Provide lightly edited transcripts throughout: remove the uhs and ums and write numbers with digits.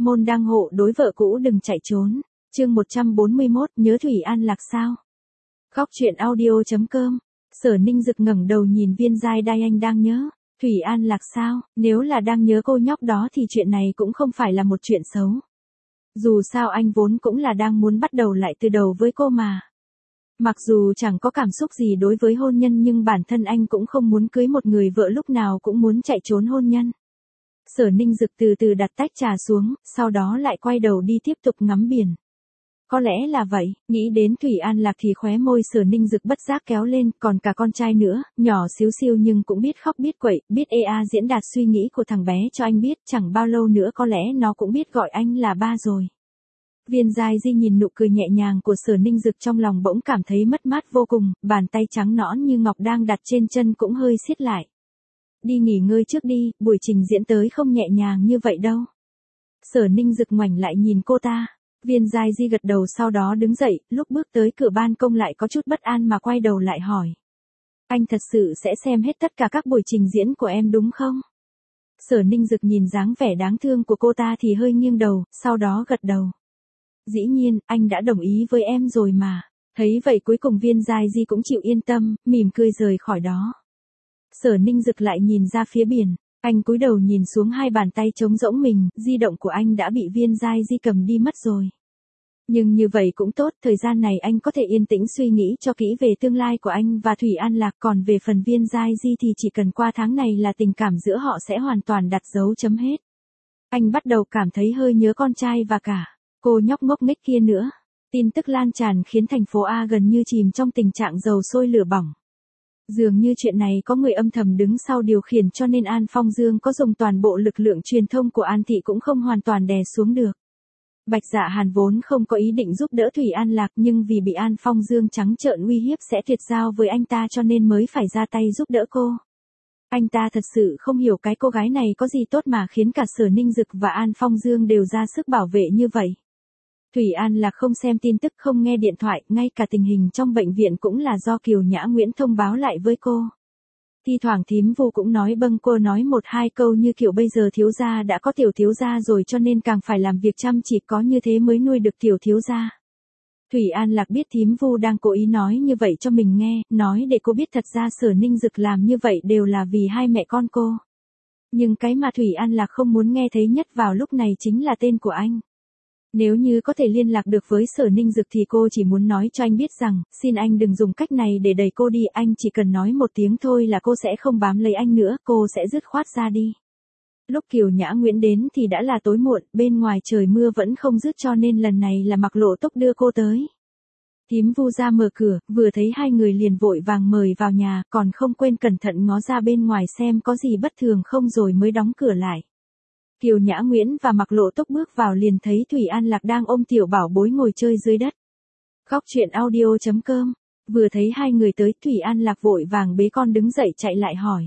môn đăng hộ đối vợ cũ đừng chạy trốn. Chương 141, nhớ Thủy An Lạc sao? Góc truyện audio.com. Sở Ninh Dực ngẩng đầu nhìn Viên Giai Đai, anh đang nhớ Thủy An Lạc sao? Nếu là đang nhớ cô nhóc đó thì chuyện này cũng không phải là một chuyện xấu. Dù sao anh vốn cũng là đang muốn bắt đầu lại từ đầu với cô mà. Mặc dù chẳng có cảm xúc gì đối với hôn nhân nhưng bản thân anh cũng không muốn cưới một người vợ lúc nào cũng muốn chạy trốn hôn nhân. Sở Ninh Dực từ từ đặt tách trà xuống, sau đó lại quay đầu đi tiếp tục ngắm biển. Có lẽ là vậy, nghĩ đến Thủy An Lạc thì khóe môi Sở Ninh Dực bất giác kéo lên, còn cả con trai nữa, nhỏ xíu xiu nhưng cũng biết khóc biết quậy, biết diễn đạt suy nghĩ của thằng bé cho anh biết, chẳng bao lâu nữa có lẽ nó cũng biết gọi anh là ba rồi. Viên Giai Di nhìn nụ cười nhẹ nhàng của Sở Ninh Dực trong lòng bỗng cảm thấy mất mát vô cùng, bàn tay trắng nõn như ngọc đang đặt trên chân cũng hơi siết lại. Đi nghỉ ngơi trước đi, buổi trình diễn tới không nhẹ nhàng như vậy đâu. Sở Ninh Dực ngoảnh lại nhìn cô ta. Viên Giai Di gật đầu sau đó đứng dậy, lúc bước tới cửa ban công lại có chút bất an mà quay đầu lại hỏi. Anh thật sự sẽ xem hết tất cả các buổi trình diễn của em đúng không? Sở Ninh Dực nhìn dáng vẻ đáng thương của cô ta thì hơi nghiêng đầu, sau đó gật đầu. Dĩ nhiên, anh đã đồng ý với em rồi mà. Thấy vậy cuối cùng Viên Giai Di cũng chịu yên tâm, mỉm cười rời khỏi đó. Sở Ninh Dực lại nhìn ra phía biển. Anh cúi đầu nhìn xuống hai bàn tay trống rỗng mình, di động của anh đã bị Viên Giai Di cầm đi mất rồi. Nhưng như vậy cũng tốt, thời gian này anh có thể yên tĩnh suy nghĩ cho kỹ về tương lai của anh và Thủy An Lạc, còn về phần Viên Giai Di thì chỉ cần qua tháng này là tình cảm giữa họ sẽ hoàn toàn đặt dấu chấm hết. Anh bắt đầu cảm thấy hơi nhớ con trai và cả cô nhóc ngốc nghếch kia nữa. Tin tức lan tràn khiến thành phố A gần như chìm trong tình trạng dầu sôi lửa bỏng. Dường như chuyện này có người âm thầm đứng sau điều khiển cho nên An Phong Dương có dùng toàn bộ lực lượng truyền thông của An Thị cũng không hoàn toàn đè xuống được. Bạch Dạ Hàn vốn không có ý định giúp đỡ Thủy An Lạc nhưng vì bị An Phong Dương trắng trợn uy hiếp sẽ tuyệt giao với anh ta cho nên mới phải ra tay giúp đỡ cô. Anh ta thật sự không hiểu cái cô gái này có gì tốt mà khiến cả Sở Ninh Dực và An Phong Dương đều ra sức bảo vệ như vậy. Thủy An Lạc không xem tin tức, không nghe điện thoại, ngay cả tình hình trong bệnh viện cũng là do Kiều Nhã Nguyễn thông báo lại với cô. Thi thoảng thím Vu cũng nói bâng quơ nói một hai câu như kiểu bây giờ thiếu gia đã có tiểu thiếu gia rồi cho nên càng phải làm việc chăm chỉ, có như thế mới nuôi được tiểu thiếu gia. Thủy An Lạc biết thím Vu đang cố ý nói như vậy cho mình nghe, nói để cô biết thật ra Sở Ninh Dực làm như vậy đều là vì hai mẹ con cô. Nhưng cái mà Thủy An Lạc không muốn nghe thấy nhất vào lúc này chính là tên của anh. Nếu như có thể liên lạc được với Sở Ninh Dực thì cô chỉ muốn nói cho anh biết rằng, xin anh đừng dùng cách này để đẩy cô đi, anh chỉ cần nói một tiếng thôi là cô sẽ không bám lấy anh nữa, cô sẽ dứt khoát ra đi. Lúc Kiều Nhã Nguyễn đến thì đã là tối muộn, bên ngoài trời mưa vẫn không dứt cho nên lần này là Mặc Lộ Túc đưa cô tới. Thím Vu ra mở cửa, vừa thấy hai người liền vội vàng mời vào nhà, còn không quên cẩn thận ngó ra bên ngoài xem có gì bất thường không rồi mới đóng cửa lại. Kiều Nhã Nguyễn và Mặc Lộ Túc bước vào liền thấy Thủy An Lạc đang ôm tiểu bảo bối ngồi chơi dưới đất. Góc truyện audio.com. Vừa thấy hai người tới, Thủy An Lạc vội vàng bế con đứng dậy chạy lại hỏi.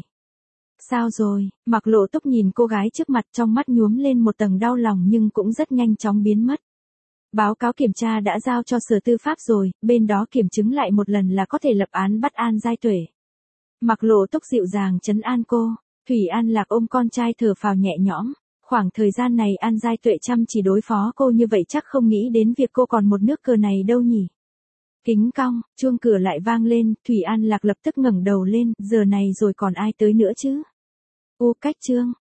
Sao rồi? Mặc Lộ Túc nhìn cô gái trước mặt trong mắt nhuốm lên một tầng đau lòng nhưng cũng rất nhanh chóng biến mất. Báo cáo kiểm tra đã giao cho Sở Tư pháp rồi, bên đó kiểm chứng lại một lần là có thể lập án bắt An Giai Tuệ. Mặc Lộ Túc dịu dàng trấn an cô. Thủy An Lạc ôm con trai thở phào nhẹ nhõm. Khoảng thời gian này An Giai Tuệ chăm chỉ đối phó cô như vậy chắc không nghĩ đến việc cô còn một nước cờ này đâu nhỉ. Kính cong, chuông cửa lại vang lên, Thủy An Lạc lập tức ngẩng đầu lên, giờ này rồi còn ai tới nữa chứ? Cách Trương,